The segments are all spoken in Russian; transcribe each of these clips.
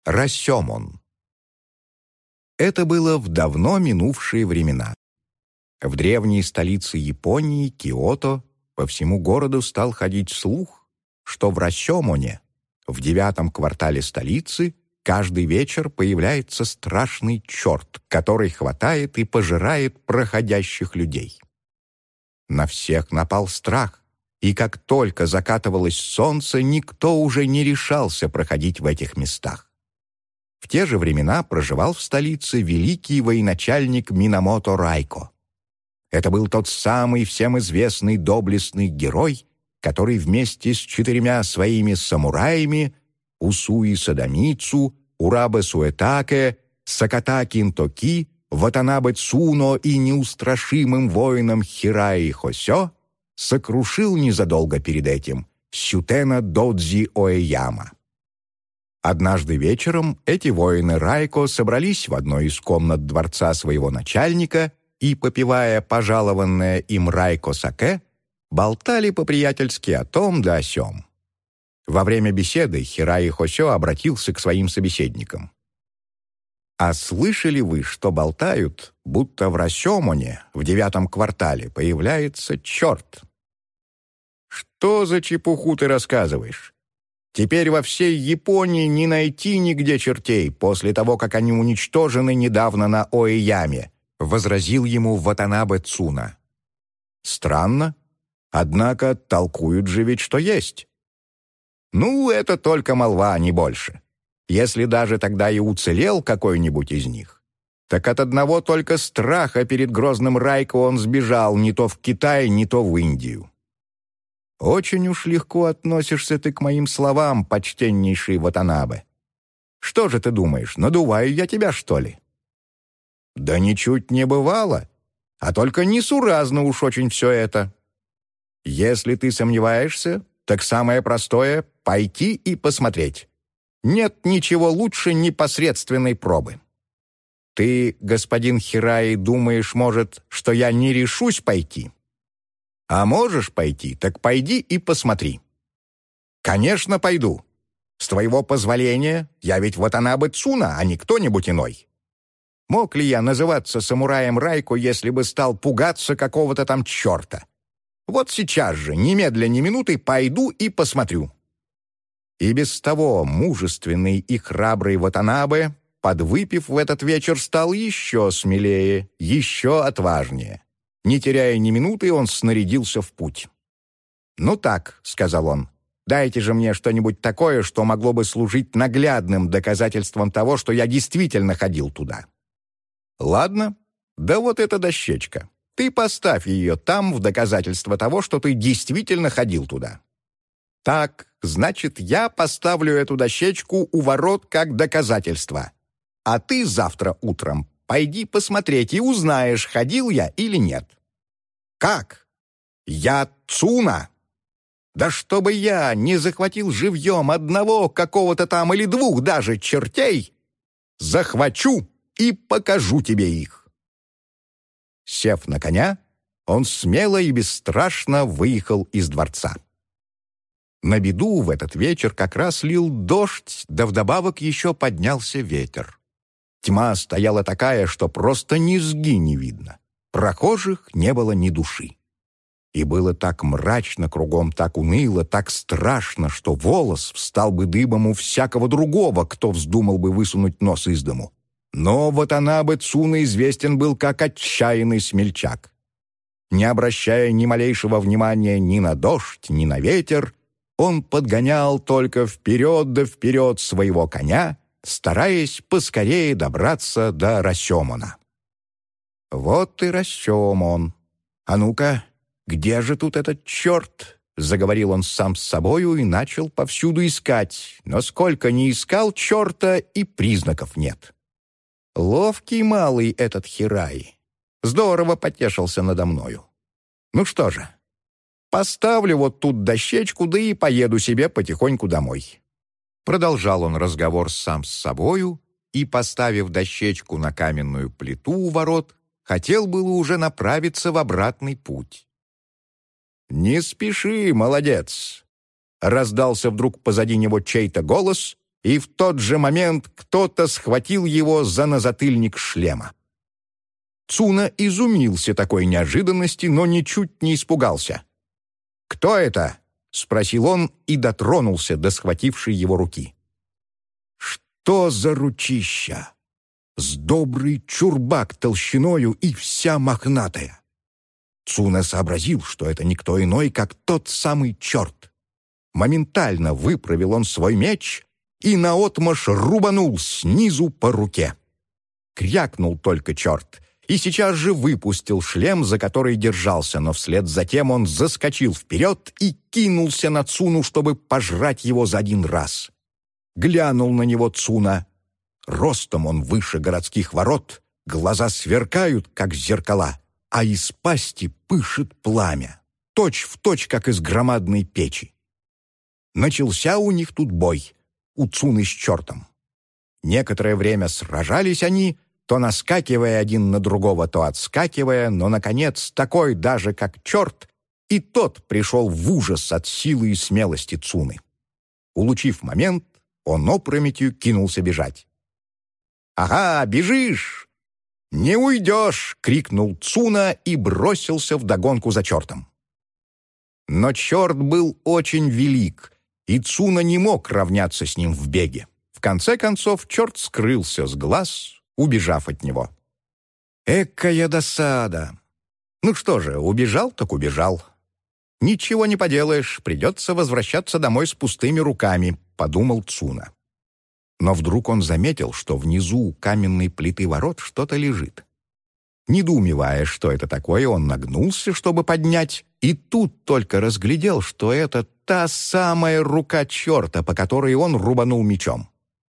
Расёмон. Это было в давно минувшие времена. В древней столице Японии, Киото, по всему городу стал ходить слух, что в Расёмоне, в 9-м квартале столицы, каждый вечер появляется страшный черт, который хватает и пожирает проходящих людей. На всех напал страх, и как только закатывалось солнце, никто уже не решался проходить в этих местах. В те же времена проживал в столице великий военачальник Минамото Райко. Это был тот самый всем известный доблестный герой, который вместе с 4 своими самураями Усуи Садамицу, Урабе Суэтаке, Саката Кинтоки, Ватанабе Цуно и неустрашимым воином Хираи Хосё сокрушил незадолго перед этим Сютена Додзи Оэяма. Однажды вечером эти воины Райко собрались в одной из комнат дворца своего начальника и, попивая пожалованное им Райко саке, болтали по-приятельски о том да о сём. Во время беседы Хираи Хосё обратился к своим собеседникам. «А слышали вы, что болтают, будто в Расёмоне, в 9-м квартале, появляется черт?» «Что за чепуху ты рассказываешь? Теперь во всей Японии не найти нигде чертей после того, как они уничтожены недавно на Оэяме», — возразил ему Ватанабе Цуна. «Странно. Однако толкуют же ведь, что есть». «Ну, это только молва, не больше. Если даже тогда и уцелел какой-нибудь из них, так от одного только страха перед грозным Райко он сбежал не то в Китай, не то в Индию». «Очень уж легко относишься ты к моим словам, почтеннейший Ватанабе. Что же ты думаешь, надуваю я тебя, что ли?» «Да ничуть не бывало, а только несуразно уж очень все это. Если ты сомневаешься, так самое простое — пойти и посмотреть. Нет ничего лучше непосредственной пробы. Ты, господин Хираи, думаешь, может, что я не решусь пойти? А можешь пойти, так пойди и посмотри». «Конечно, пойду. С твоего позволения, я ведь Ватанабе Цуна, а не кто-нибудь иной. Мог ли я называться самураем Райко, если бы стал пугаться какого-то там черта? Вот сейчас же, немедля ни минуты, пойду и посмотрю». И без того мужественный и храбрый Ватанабе, подвыпив в этот вечер, стал еще смелее, еще отважнее. Не теряя ни минуты, он снарядился в путь. «Ну так», — сказал он, — «дайте же мне что-нибудь такое, что могло бы служить наглядным доказательством того, что я действительно ходил туда». «Ладно, да вот эта дощечка. Ты поставь ее там в доказательство того, что ты действительно ходил туда». «Так, значит, я поставлю эту дощечку у ворот как доказательство. А ты завтра утром пойди посмотреть и узнаешь, ходил я или нет». «Как? Я Цуна? Да чтобы я не захватил живьем одного какого-то там или двух даже чертей, захвачу и покажу тебе их». Сев на коня, он смело и бесстрашно выехал из дворца. На беду в этот вечер как раз лил дождь, да вдобавок еще поднялся ветер. Тьма стояла такая, что просто низги не видно. Прохожих не было ни души. И было так мрачно кругом, так уныло, так страшно, что волос встал бы дыбом у всякого другого, кто вздумал бы высунуть нос из дому. Но Ватанабе Цуна известен был как отчаянный смельчак. Не обращая ни малейшего внимания ни на дождь, ни на ветер, он подгонял только вперед да вперед своего коня, стараясь поскорее добраться до Расёмона. «Вот и Расёмон. А ну-ка, где же тут этот черт?» — заговорил он сам с собою и начал повсюду искать, но сколько ни искал черта, и признаков нет. Ловкий малый этот Хираи. Здорово потешился надо мною. Ну что же, поставлю вот тут дощечку, да и поеду себе потихоньку домой. Продолжал он разговор сам с собою и, поставив дощечку на каменную плиту у ворот, хотел было уже направиться в обратный путь. «Не спеши, молодец!» — раздался вдруг позади него чей-то голос, и в тот же момент кто-то схватил его за назатыльник шлема. Цуна изумился такой неожиданности, но ничуть не испугался. «Кто это?» — спросил он и дотронулся до схватившей его руки. «Что за ручища? С добрый чурбак толщиною и вся мохнатая!» Цуна сообразил, что это никто иной, как тот самый черт. Моментально выправил он свой меч и наотмашь рубанул снизу по руке. Крякнул только черт и сейчас же выпустил шлем, за который держался, но вслед за тем он заскочил вперед и кинулся на Цуну, чтобы пожрать его за один раз. Глянул на него Цуна. Ростом он выше городских ворот, глаза сверкают, как зеркала, а из пасти пышет пламя, точь-в-точь, как из громадной печи. Начался у них тут бой, у Цуны с чертом. Некоторое время сражались они, то наскакивая один на другого, то отскакивая, но, наконец, такой даже как черт, и тот пришел в ужас от силы и смелости Цуны. Улучив момент, он опрометью кинулся бежать. «Ага, бежишь! Не уйдешь!» — крикнул Цуна и бросился вдогонку за чертом. Но черт был очень велик, и Цуна не мог равняться с ним в беге. В конце концов, черт скрылся с глаз, убежав от него. Экая досада! Ну что же, убежал так убежал. Ничего не поделаешь, придется возвращаться домой с пустыми руками, подумал Цуна. Но вдруг он заметил, что внизу у каменной плиты ворот что-то лежит. Недоумевая, что это такое, он нагнулся, чтобы поднять, и тут только разглядел, что это та самая рука черта, по которой он рубанул мечом.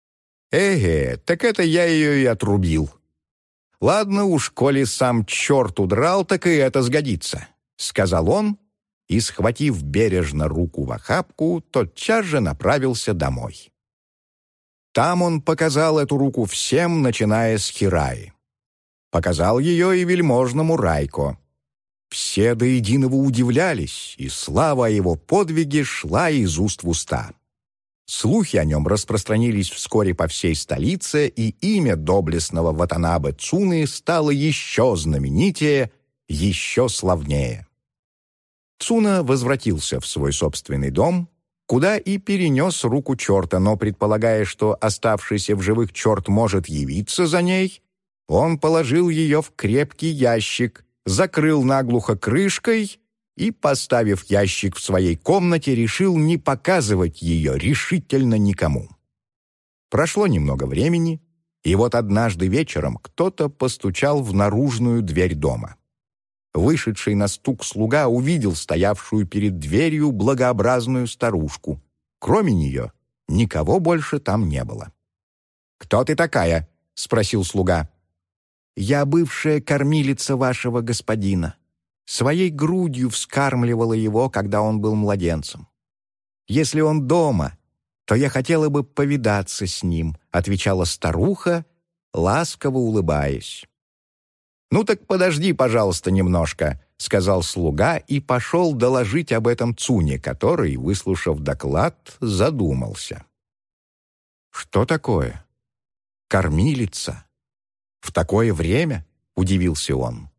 Так это я ее и отрубил. Ладно уж, коли сам черт удрал, так и это сгодится, сказал он, и, схватив бережно руку в охапку, тотчас же направился домой. Там он показал эту руку всем, начиная с Хираи. Показал ее и вельможному Райко. Все до единого удивлялись, и слава о его подвиге шла из уст в уста. Слухи о нем распространились вскоре по всей столице, и имя доблестного Ватанабе Цуны стало еще знаменитее, еще славнее. Цуна возвратился в свой собственный дом, куда и перенес руку черта, но, предполагая, что оставшийся в живых черт может явиться за ней, он положил ее в крепкий ящик, закрыл наглухо крышкой и, поставив ящик в своей комнате, решил не показывать ее решительно никому. Прошло немного времени, и вот однажды вечером кто-то постучал в наружную дверь дома. Вышедший на стук слуга увидел стоявшую перед дверью благообразную старушку. Кроме нее никого больше там не было. «Кто ты такая?» — спросил слуга. «Я бывшая кормилица вашего господина. Своей грудью вскармливала его, когда он был младенцем. Если он дома, то я хотела бы повидаться с ним», — отвечала старуха, ласково улыбаясь. «Ну так подожди, пожалуйста, немножко», — сказал слуга и пошел доложить об этом Цуне, который, выслушав доклад, задумался. «Что такое? Кормилица? В такое время?» — удивился он.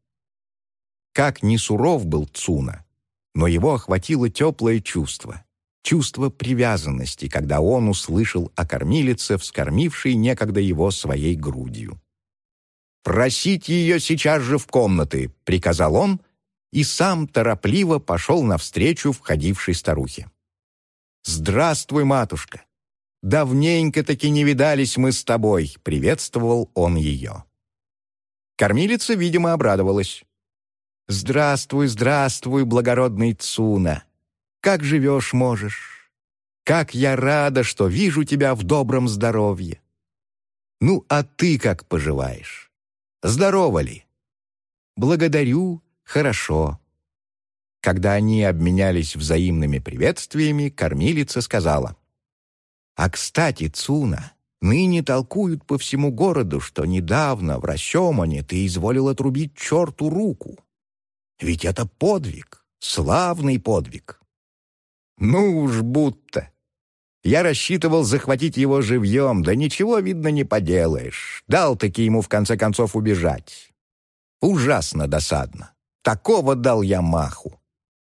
Как ни суров был Цуна, но его охватило теплое чувство привязанности, когда он услышал о кормилице, вскормившей некогда его своей грудью. «Просить ее сейчас же в комнаты», — приказал он, и сам торопливо пошел навстречу входившей старухе. «Здравствуй, матушка! Давненько-таки не видались мы с тобой», — приветствовал он ее. Кормилица, видимо, обрадовалась. «Здравствуй, здравствуй, благородный Цуна! Как живешь можешь? Как я рада, что вижу тебя в добром здоровье! Ну, а ты как поживаешь? Здорова ли?» «Благодарю, хорошо». Когда они обменялись взаимными приветствиями, кормилица сказала: «А кстати, Цуна, ныне толкуют по всему городу, что недавно в Рощомоне ты изволил отрубить черту руку. Ведь это подвиг, славный подвиг». «Ну уж будто. Я рассчитывал захватить его живьем, да ничего, видно, не поделаешь. Дал-таки ему, в конце концов, убежать. Ужасно досадно. Такого дал я маху.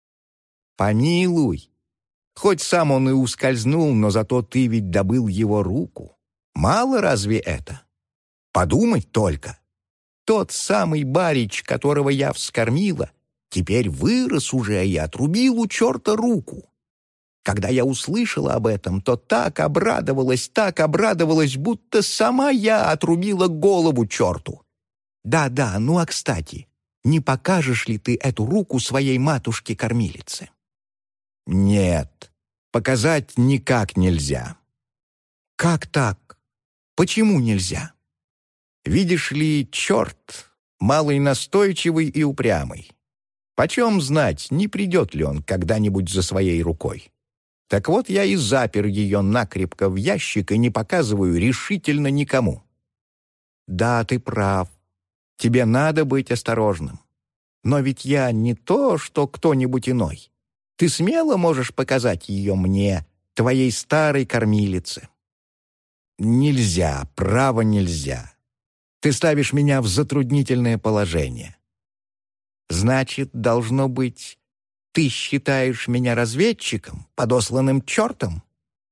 Помилуй. Хоть сам он и ускользнул, но зато ты ведь добыл его руку. Мало разве это? Подумать только. Тот самый барич, которого я вскормила, теперь вырос уже и отрубил у черта руку. Когда я услышала об этом, то так обрадовалась, будто сама я отрубила голову черту. Да-да, ну а кстати, не покажешь ли ты эту руку своей матушке-кормилице? Нет, показать никак нельзя. Как так? Почему нельзя? Видишь ли, черт, малый настойчивый и упрямый. Почем знать, не придет ли он когда-нибудь за своей рукой? Так вот, я и запер ее накрепко в ящик и не показываю решительно никому. Да, ты прав. Тебе надо быть осторожным. Но ведь я не то, что кто-нибудь иной. Ты смело можешь показать ее мне, твоей старой кормилице. Нельзя, право нельзя. Ты ставишь меня в затруднительное положение. Значит, должно быть, ты считаешь меня разведчиком, подосланным чертом?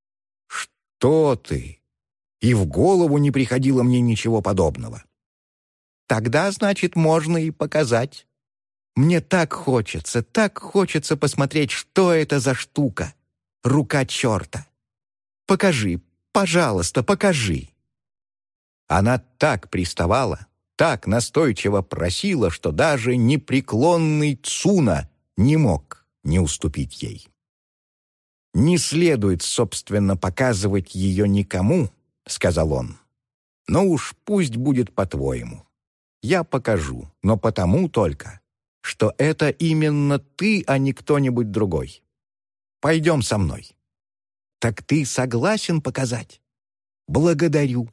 Что ты? И в голову не приходило мне ничего подобного. Тогда, значит, можно и показать. Мне так хочется посмотреть, что это за штука. Рука черта. Покажи, пожалуйста, покажи. Она так приставала, так настойчиво просила, что даже непреклонный Цуна не мог не уступить ей. «Не следует, собственно, показывать ее никому», — сказал он. «Но уж пусть будет по-твоему. Я покажу, но потому только, что это именно ты, а не кто-нибудь другой. Пойдем со мной». «Так ты согласен показать?» «Благодарю».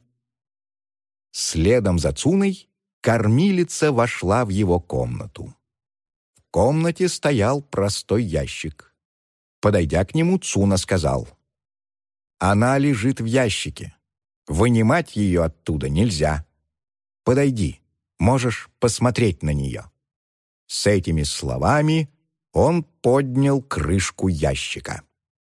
Следом за Цуной кормилица вошла в его комнату. В комнате стоял простой ящик. Подойдя к нему, Цуна сказал: «Она лежит в ящике. Вынимать ее оттуда нельзя. Подойди, можешь посмотреть на нее». С этими словами он поднял крышку ящика.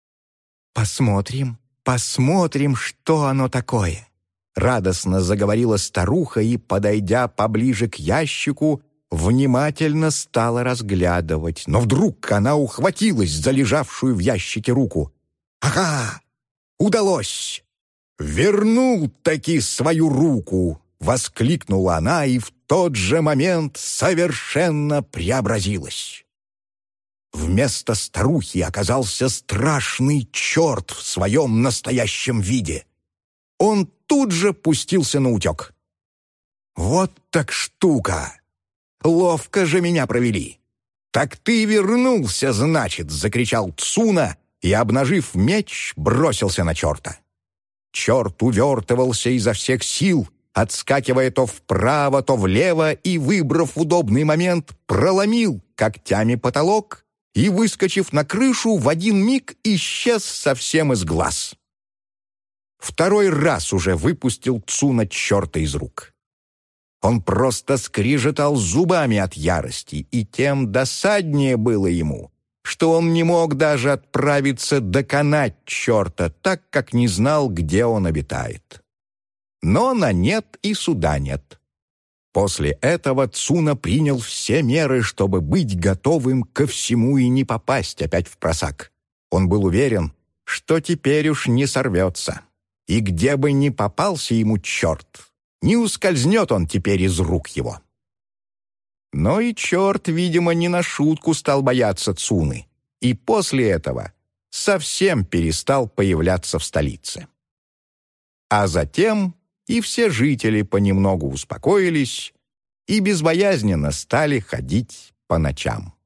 «Посмотрим, что оно такое», — радостно заговорила старуха и, подойдя поближе к ящику, внимательно стала разглядывать. Но вдруг она ухватилась за лежавшую в ящике руку. «Ага! Удалось! Вернул-таки свою руку!» — воскликнула она и в тот же момент совершенно преобразилась. Вместо старухи оказался страшный черт в своем настоящем виде. Он тут же пустился на утек. «Вот так штука! Ловко же меня провели! Так ты вернулся, значит!» — закричал Цуна и, обнажив меч, бросился на черта. Черт увертывался изо всех сил, отскакивая то вправо, то влево, и, выбрав удобный момент, проломил когтями потолок и, выскочив на крышу, в один миг исчез совсем из глаз. Второй раз уже выпустил Цуна черта из рук. Он просто скрижетал зубами от ярости, и тем досаднее было ему, что он не мог даже отправиться доконать черта, так как не знал, где он обитает. Но на нет и суда нет. После этого Цуна принял все меры, чтобы быть готовым ко всему и не попасть опять в просак. Он был уверен, что теперь уж не сорвется. И где бы ни попался ему черт, не ускользнет он теперь из рук его. Но и черт, видимо, не на шутку стал бояться Цуны, и после этого совсем перестал появляться в столице. А затем и все жители понемногу успокоились и безбоязненно стали ходить по ночам.